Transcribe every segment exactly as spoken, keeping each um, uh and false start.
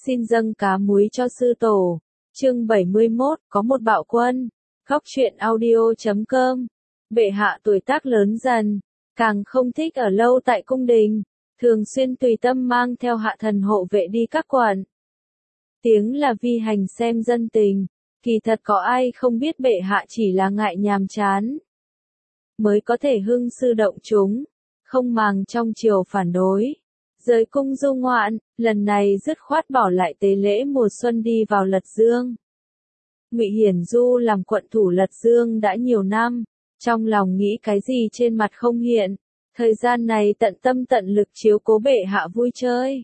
Xin dâng cá muối cho sư tổ. Chương bảy mươi mốt, có một bạo quân. Góc truyện audio chấm com. Bệ hạ tuổi tác lớn dần, càng không thích ở lâu tại cung đình, thường xuyên tùy tâm mang theo hạ thần hộ vệ đi các quận. Tiếng là vi hành xem dân tình, kỳ thật có ai không biết bệ hạ chỉ là ngại nhàm chán, mới có thể hưng sư động chúng, không màng trong triều phản đối. Rời cung du ngoạn, lần này dứt khoát bỏ lại tế lễ mùa xuân đi vào Lật Dương. Ngụy Hiển Du làm quận thủ Lật Dương đã nhiều năm, trong lòng nghĩ cái gì trên mặt không hiện, thời gian này tận tâm tận lực chiếu cố bệ hạ vui chơi.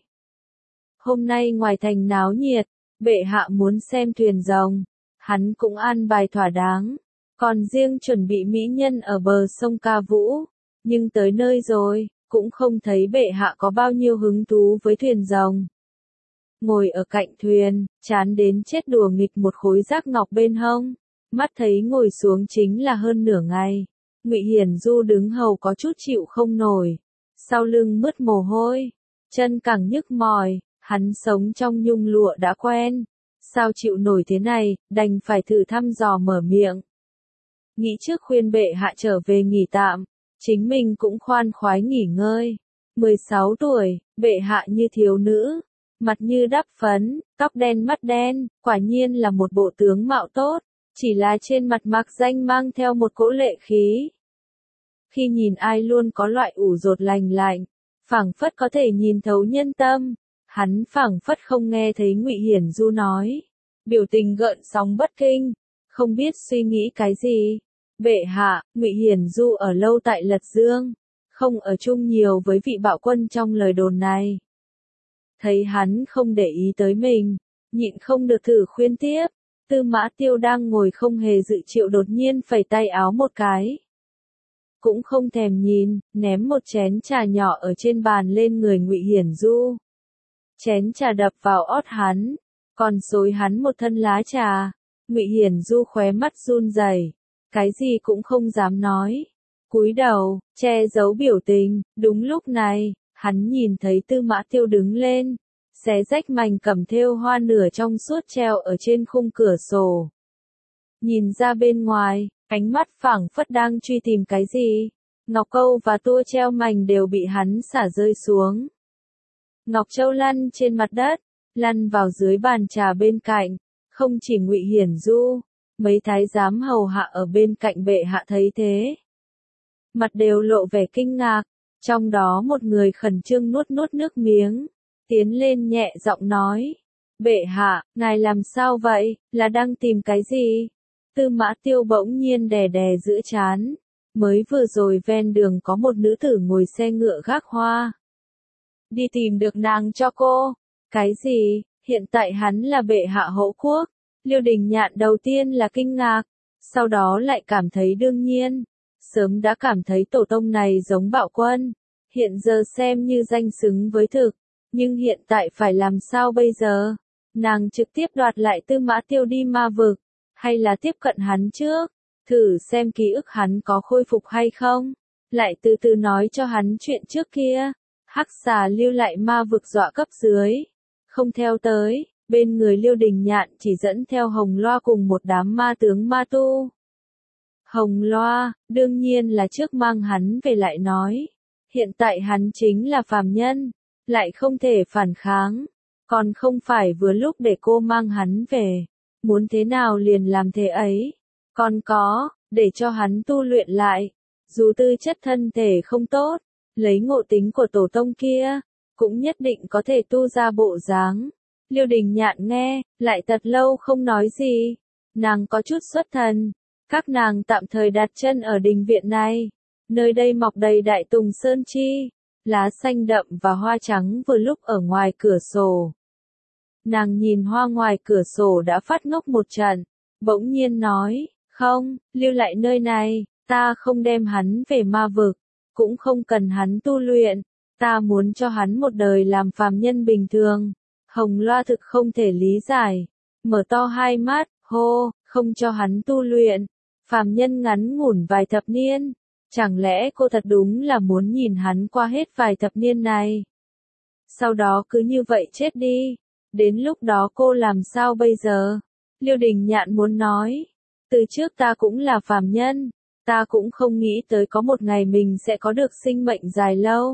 Hôm nay ngoài thành náo nhiệt, bệ hạ muốn xem thuyền rồng, hắn cũng an bài thỏa đáng, còn riêng chuẩn bị mỹ nhân ở bờ sông ca vũ, nhưng tới nơi rồi, cũng không thấy bệ hạ có bao nhiêu hứng thú với thuyền rồng. Ngồi ở cạnh thuyền, chán đến chết đùa nghịch một khối giác ngọc bên hông, mắt thấy ngồi xuống chính là hơn nửa ngày. Ngụy Hiển Du đứng hầu có chút chịu không nổi, sau lưng mướt mồ hôi, chân càng nhức mỏi, hắn sống trong nhung lụa đã quen, sao chịu nổi thế này, đành phải thử thăm dò mở miệng. Nghĩ trước khuyên bệ hạ trở về nghỉ tạm, chính mình cũng khoan khoái nghỉ ngơi. mười sáu tuổi, bệ hạ như thiếu nữ, mặt như đắp phấn, tóc đen mắt đen, quả nhiên là một bộ tướng mạo tốt, chỉ là trên mặt mạc danh mang theo một cỗ lệ khí. Khi nhìn ai luôn có loại ủ rột lành lạnh, phảng phất có thể nhìn thấu nhân tâm, hắn phảng phất không nghe thấy Ngụy Hiển Du nói, biểu tình gợn sóng bất kinh, không biết suy nghĩ cái gì. Bệ hạ, Ngụy Hiển Du ở lâu tại Lật Dương, không ở chung nhiều với vị bạo quân trong lời đồn này. Thấy hắn không để ý tới mình, nhịn không được thử khuyên tiếp, Tư Mã Tiêu đang ngồi không hề dự triệu đột nhiên phẩy tay áo một cái. Cũng không thèm nhìn, ném một chén trà nhỏ ở trên bàn lên người Ngụy Hiển Du. Chén trà đập vào ót hắn, còn xối hắn một thân lá trà. Ngụy Hiển Du khóe mắt run rẩy, cái gì cũng không dám nói, cúi đầu, che giấu biểu tình. Đúng lúc này, hắn nhìn thấy Tư Mã Tiêu đứng lên, xé rách mảnh cẩm thêu hoa nửa trong suốt treo ở trên khung cửa sổ. Nhìn ra bên ngoài, ánh mắt phảng phất đang truy tìm cái gì. Ngọc câu và tua treo mảnh đều bị hắn xả rơi xuống. Ngọc Châu lăn trên mặt đất, lăn vào dưới bàn trà bên cạnh, không chỉ Ngụy Hiển Du, mấy thái giám hầu hạ ở bên cạnh bệ hạ thấy thế, mặt đều lộ vẻ kinh ngạc, trong đó một người khẩn trương nuốt nuốt nước miếng, tiến lên nhẹ giọng nói, bệ hạ, ngài làm sao vậy, là đang tìm cái gì? Tư Mã Tiêu bỗng nhiên đè đè giữa trán, mới vừa rồi ven đường có một nữ tử ngồi xe ngựa gác hoa. Đi tìm được nàng cho cô. Cái gì, hiện tại hắn là bệ hạ hộ quốc? Liêu Đình Nhạn đầu tiên là kinh ngạc, sau đó lại cảm thấy đương nhiên, sớm đã cảm thấy tổ tông này giống bạo quân, hiện giờ xem như danh xứng với thực, nhưng hiện tại phải làm sao bây giờ? Nàng trực tiếp đoạt lại Tư Mã Tiêu đi ma vực, hay là tiếp cận hắn trước, thử xem ký ức hắn có khôi phục hay không, lại từ từ nói cho hắn chuyện trước kia. Hắc xà lưu lại ma vực dọa cấp dưới, không theo tới. Bên người Liêu Đình Nhạn chỉ dẫn theo Hồng Loa cùng một đám ma tướng ma tu. Hồng Loa, đương nhiên là trước mang hắn về lại nói. Hiện tại hắn chính là phàm nhân, lại không thể phản kháng. Còn không phải vừa lúc để cô mang hắn về. Muốn thế nào liền làm thế ấy. Còn có, để cho hắn tu luyện lại. Dù tư chất thân thể không tốt, lấy ngộ tính của tổ tông kia, cũng nhất định có thể tu ra bộ dáng. Liêu Đình Nhạn nghe, lại thật lâu không nói gì. Nàng có chút xuất thần. Các nàng tạm thời đặt chân ở đình viện này. Nơi đây mọc đầy đại tùng sơn chi, lá xanh đậm và hoa trắng vừa lúc ở ngoài cửa sổ. Nàng nhìn hoa ngoài cửa sổ đã phát ngốc một trận, bỗng nhiên nói, không, lưu lại nơi này, ta không đem hắn về ma vực, cũng không cần hắn tu luyện, ta muốn cho hắn một đời làm phàm nhân bình thường. Hồng Loa thực không thể lý giải, mở to hai mắt, hô, không cho hắn tu luyện, phàm nhân ngắn ngủn vài thập niên, chẳng lẽ cô thật đúng là muốn nhìn hắn qua hết vài thập niên này, sau đó cứ như vậy chết đi. Đến lúc đó cô làm sao bây giờ? Liêu Đình Nhạn muốn nói. Từ trước ta cũng là phàm nhân. Ta cũng không nghĩ tới có một ngày mình sẽ có được sinh mệnh dài lâu.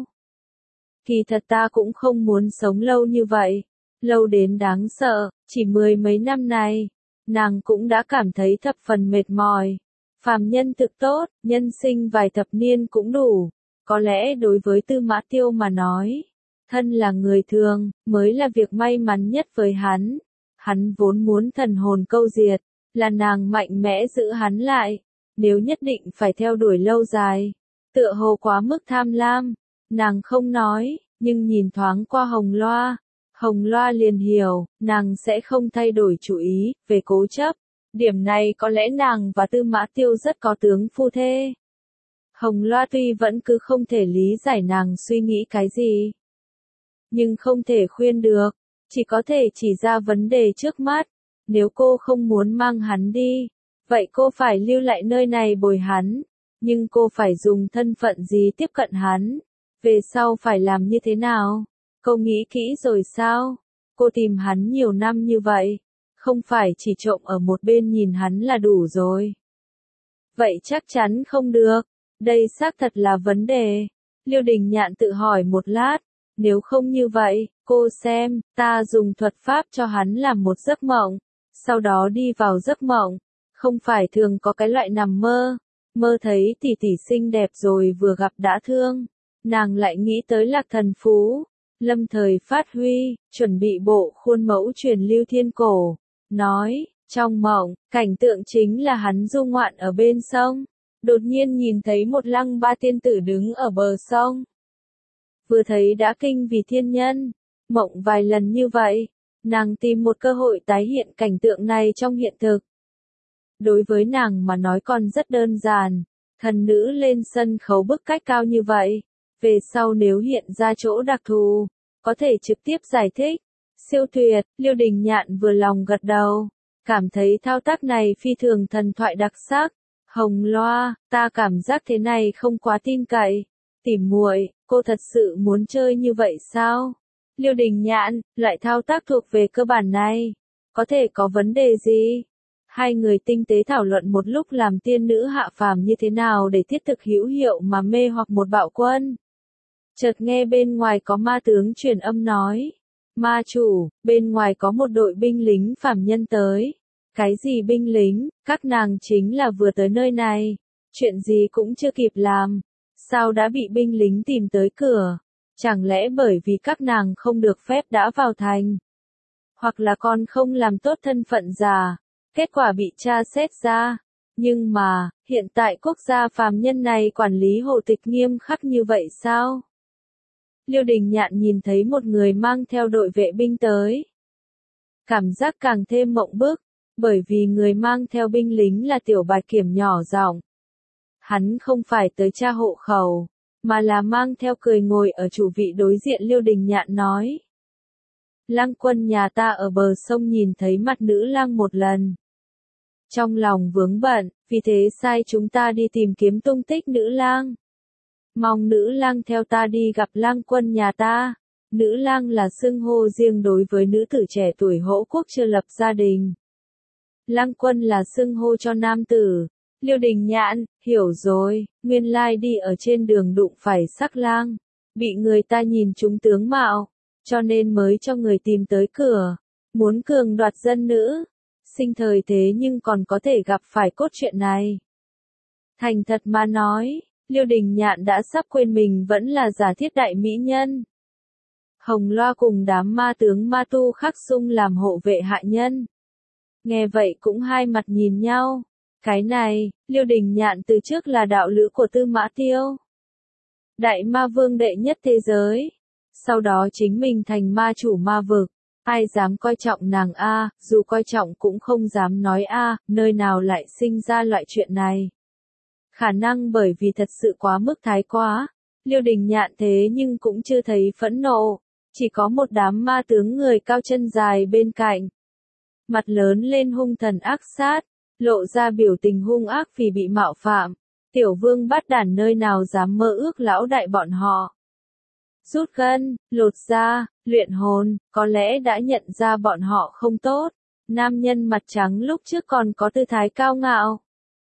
Kỳ thật ta cũng không muốn sống lâu như vậy. Lâu đến đáng sợ, chỉ mười mấy năm này. Nàng cũng đã cảm thấy thập phần mệt mỏi. Phàm nhân thực tốt, nhân sinh vài thập niên cũng đủ. Có lẽ đối với Tư Mã Tiêu mà nói, thân là người thường, mới là việc may mắn nhất với hắn. Hắn vốn muốn thần hồn câu diệt, là nàng mạnh mẽ giữ hắn lại. Nếu nhất định phải theo đuổi lâu dài, tựa hồ quá mức tham lam, nàng không nói, nhưng nhìn thoáng qua Hồng Loa. Hồng Loa liền hiểu, nàng sẽ không thay đổi chủ ý, về cố chấp. Điểm này có lẽ nàng và Tư Mã Tiêu rất có tướng phu thê. Hồng Loa tuy vẫn cứ không thể lý giải nàng suy nghĩ cái gì, nhưng không thể khuyên được, chỉ có thể chỉ ra vấn đề trước mắt. Nếu cô không muốn mang hắn đi, vậy cô phải lưu lại nơi này bồi hắn, nhưng cô phải dùng thân phận gì tiếp cận hắn? Về sau phải làm như thế nào? Cô nghĩ kỹ rồi sao? Cô tìm hắn nhiều năm như vậy, không phải chỉ trộm ở một bên nhìn hắn là đủ rồi. Vậy chắc chắn không được, đây xác thật là vấn đề. Liêu Đình Nhạn tự hỏi một lát, nếu không như vậy, cô xem, ta dùng thuật pháp cho hắn làm một giấc mộng, sau đó đi vào giấc mộng, không phải thường có cái loại nằm mơ, mơ thấy tỷ tỷ xinh đẹp rồi vừa gặp đã thương, nàng lại nghĩ tới Lạc Thần Phú, lâm thời phát huy, chuẩn bị bộ khuôn mẫu truyền lưu thiên cổ, nói, trong mộng, cảnh tượng chính là hắn du ngoạn ở bên sông, đột nhiên nhìn thấy một lăng ba tiên tử đứng ở bờ sông. Vừa thấy đã kinh vì thiên nhân, mộng vài lần như vậy, nàng tìm một cơ hội tái hiện cảnh tượng này trong hiện thực. Đối với nàng mà nói còn rất đơn giản, thần nữ lên sân khấu bức cách cao như vậy, về sau nếu hiện ra chỗ đặc thù, có thể trực tiếp giải thích. Siêu tuyệt, Liêu Đình Nhạn vừa lòng gật đầu, cảm thấy thao tác này phi thường thần thoại đặc sắc. Hồng Loa, ta cảm giác thế này không quá tin cậy. Tỉ muội, cô thật sự muốn chơi như vậy sao? Liêu Đình Nhạn, loại thao tác thuộc về cơ bản này, có thể có vấn đề gì? Hai người tinh tế thảo luận một lúc làm tiên nữ hạ phàm như thế nào để thiết thực hữu hiệu mà mê hoặc một bạo quân. Chợt nghe bên ngoài có ma tướng truyền âm nói, ma chủ, bên ngoài có một đội binh lính phàm nhân tới. Cái gì binh lính, các nàng chính là vừa tới nơi này, chuyện gì cũng chưa kịp làm, sao đã bị binh lính tìm tới cửa? Chẳng lẽ bởi vì các nàng không được phép đã vào thành? Hoặc là con không làm tốt thân phận giả, kết quả bị tra xét ra. Nhưng mà, hiện tại quốc gia phàm nhân này quản lý hộ tịch nghiêm khắc như vậy sao? Liêu Đình Nhạn nhìn thấy một người mang theo đội vệ binh tới. Cảm giác càng thêm mộng bức, bởi vì người mang theo binh lính là Tiểu Bạch Kiểm nhỏ giọng. Hắn không phải tới tra hộ khẩu, mà là mang theo cười ngồi ở chủ vị đối diện. Liêu Đình Nhạn nói. Lang quân nhà ta ở bờ sông nhìn thấy mặt nữ lang một lần. Trong lòng vướng bận, vì thế sai chúng ta đi tìm kiếm tung tích nữ lang. Mong nữ lang theo ta đi gặp lang quân nhà ta. Nữ lang là xưng hô riêng đối với nữ tử trẻ tuổi hỗ quốc chưa lập gia đình. Lang quân là xưng hô cho nam tử. Liêu Đình Nhạn, hiểu rồi, nguyên lai đi ở trên đường đụng phải sắc lang, bị người ta nhìn trúng tướng mạo, cho nên mới cho người tìm tới cửa, muốn cường đoạt dân nữ. Sinh thời thế nhưng còn có thể gặp phải cốt truyện này. Thành thật mà nói, Liêu Đình Nhạn đã sắp quên mình vẫn là giả thiết đại mỹ nhân. Hồng Loa cùng đám ma tướng ma tu khắc sung làm hộ vệ hạ nhân. Nghe vậy cũng hai mặt nhìn nhau. Cái này, Liêu Đình Nhạn từ trước là đạo lữ của Tư Mã Tiêu. Đại ma vương đệ nhất thế giới. Sau đó chính mình thành ma chủ ma vực. Ai dám coi trọng nàng a, dù coi trọng cũng không dám nói a, nơi nào lại sinh ra loại chuyện này. Khả năng bởi vì thật sự quá mức thái quá. Liêu Đình Nhạn thế nhưng cũng chưa thấy phẫn nộ. Chỉ có một đám ma tướng người cao chân dài bên cạnh. Mặt lớn lên hung thần ác sát. Lộ ra biểu tình hung ác vì bị mạo phạm. Tiểu vương bắt đản nơi nào dám mơ ước lão đại bọn họ. rút gân, lột da, luyện hồn, có lẽ đã nhận ra bọn họ không tốt. Nam nhân mặt trắng lúc trước còn có tư thái cao ngạo.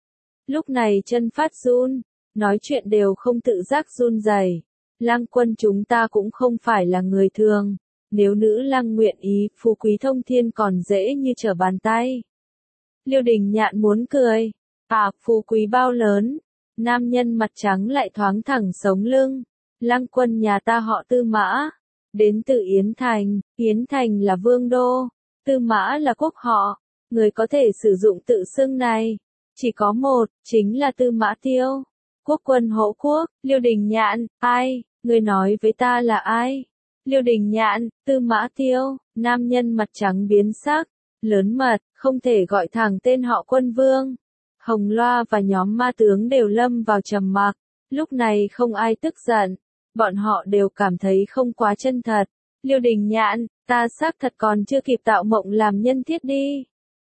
Lúc này chân phát run, nói chuyện đều không tự giác run rẩy. Lang quân chúng ta cũng không phải là người thường. Nếu nữ lang nguyện ý, phú quý thông thiên còn dễ như trở bàn tay. Liêu Đình Nhạn muốn cười. À, phú quý bao lớn. Nam nhân mặt trắng lại thoáng thẳng sống lưng. Lang quân nhà ta họ Tư Mã. Đến từ Yến Thành. Yến Thành là vương đô. Tư Mã là quốc họ. Người có thể sử dụng tự xưng này. Chỉ có một, chính là Tư Mã Tiêu. Quốc quân hộ quốc. Liêu Đình Nhạn, ai? Người nói với ta là ai? Liêu Đình Nhạn, Tư Mã Tiêu. Nam nhân mặt trắng biến sắc. Lớn mật, không thể gọi thẳng tên họ quân vương. Hồng Loa và nhóm ma tướng đều lâm vào trầm mặc. Lúc này không ai tức giận. Bọn họ đều cảm thấy không quá chân thật. Liêu Đình Nhạn, ta xác thật còn chưa kịp tạo mộng làm nhân thiết đi.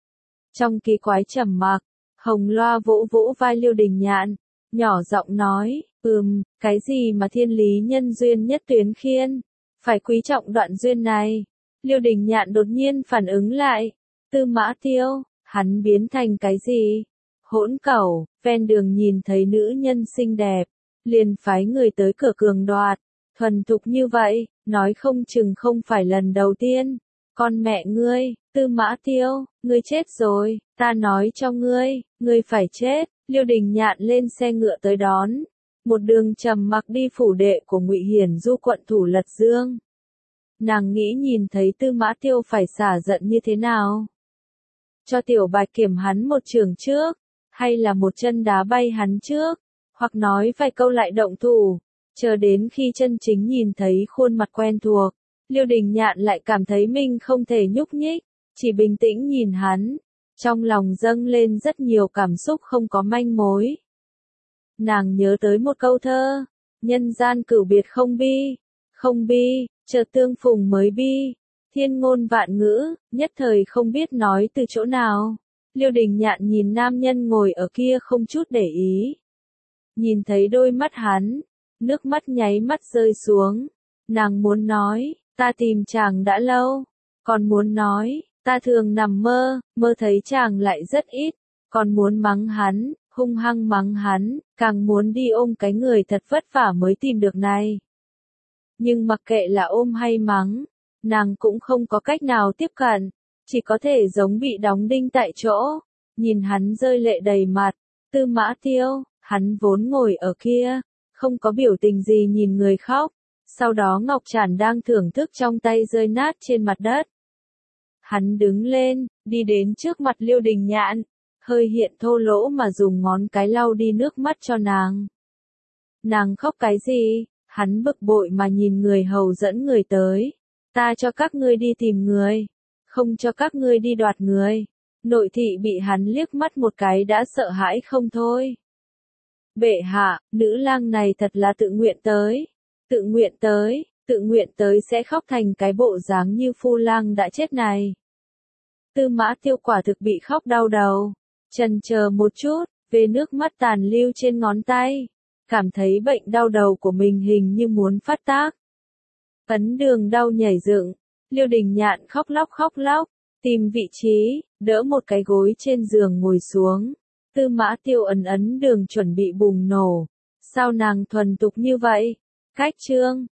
Trong kỳ quái trầm mặc, Hồng Loa vỗ vỗ vai Liêu Đình Nhạn, nhỏ giọng nói, ừm, cái gì mà thiên lý nhân duyên nhất tuyến khiên, phải quý trọng đoạn duyên này. Liêu Đình Nhạn đột nhiên phản ứng lại, Tư Mã Tiêu, hắn biến thành cái gì? Hỗn cẩu, ven đường nhìn thấy nữ nhân xinh đẹp, liền phái người tới cửa cường đoạt, thuần thục như vậy, nói không chừng không phải lần đầu tiên. Con mẹ ngươi, Tư Mã Tiêu, ngươi chết rồi, ta nói cho ngươi, ngươi phải chết. Liêu Đình Nhạn lên xe ngựa tới đón, một đường trầm mặc đi phủ đệ của Ngụy Hiển Du quận Thủ Lật Dương. Nàng nghĩ nhìn thấy Tư Mã Tiêu phải xả giận như thế nào. Cho Tiểu Bạch kiểm hắn một trường trước, hay là một chân đá bay hắn trước, hoặc nói vài câu lại động thủ, chờ đến khi chân chính nhìn thấy khuôn mặt quen thuộc. Liêu Đình Nhạn lại cảm thấy mình không thể nhúc nhích, chỉ bình tĩnh nhìn hắn, trong lòng dâng lên rất nhiều cảm xúc không có manh mối. Nàng nhớ tới một câu thơ, nhân gian cửu biệt không bi, không bi, chợt tương phùng mới bi, thiên ngôn vạn ngữ, nhất thời không biết nói từ chỗ nào. Liêu Đình Nhạn nhìn nam nhân ngồi ở kia không chút để ý. Nhìn thấy đôi mắt hắn, nước mắt nháy mắt rơi xuống, nàng muốn nói, ta tìm chàng đã lâu, còn muốn nói, ta thường nằm mơ, mơ thấy chàng lại rất ít, còn muốn mắng hắn, hung hăng mắng hắn, càng muốn đi ôm cái người thật vất vả mới tìm được này. Nhưng mặc kệ là ôm hay mắng, nàng cũng không có cách nào tiếp cận, chỉ có thể giống bị đóng đinh tại chỗ, nhìn hắn rơi lệ đầy mặt. Tư Mã Tiêu, hắn vốn ngồi ở kia, không có biểu tình gì nhìn người khóc. Sau đó Ngọc Trản đang thưởng thức trong tay rơi nát trên mặt đất. Hắn đứng lên, đi đến trước mặt Liêu Đình Nhạn, hơi hiện thô lỗ mà dùng ngón cái lau đi nước mắt cho nàng. Nàng khóc cái gì? Hắn bực bội mà nhìn người hầu dẫn người tới. Ta cho các ngươi đi tìm người, không cho các ngươi đi đoạt người. Nội thị bị hắn liếc mắt một cái đã sợ hãi không thôi. Bệ hạ, nữ lang này thật là tự nguyện tới. Tự nguyện tới, tự nguyện tới sẽ khóc thành cái bộ dáng như phu lang đã chết này. Tư Mã Tiêu quả thực bị khóc đau đầu, chần chờ một chút, về nước mắt tàn lưu trên ngón tay, cảm thấy bệnh đau đầu của mình hình như muốn phát tác. Ấn đường đau nhảy dựng, Liêu Đình Nhạn khóc lóc khóc lóc, tìm vị trí, đỡ một cái gối trên giường ngồi xuống. Tư Mã Tiêu ấn ấn đường chuẩn bị bùng nổ, sao nàng thuần tục như vậy? Cách chương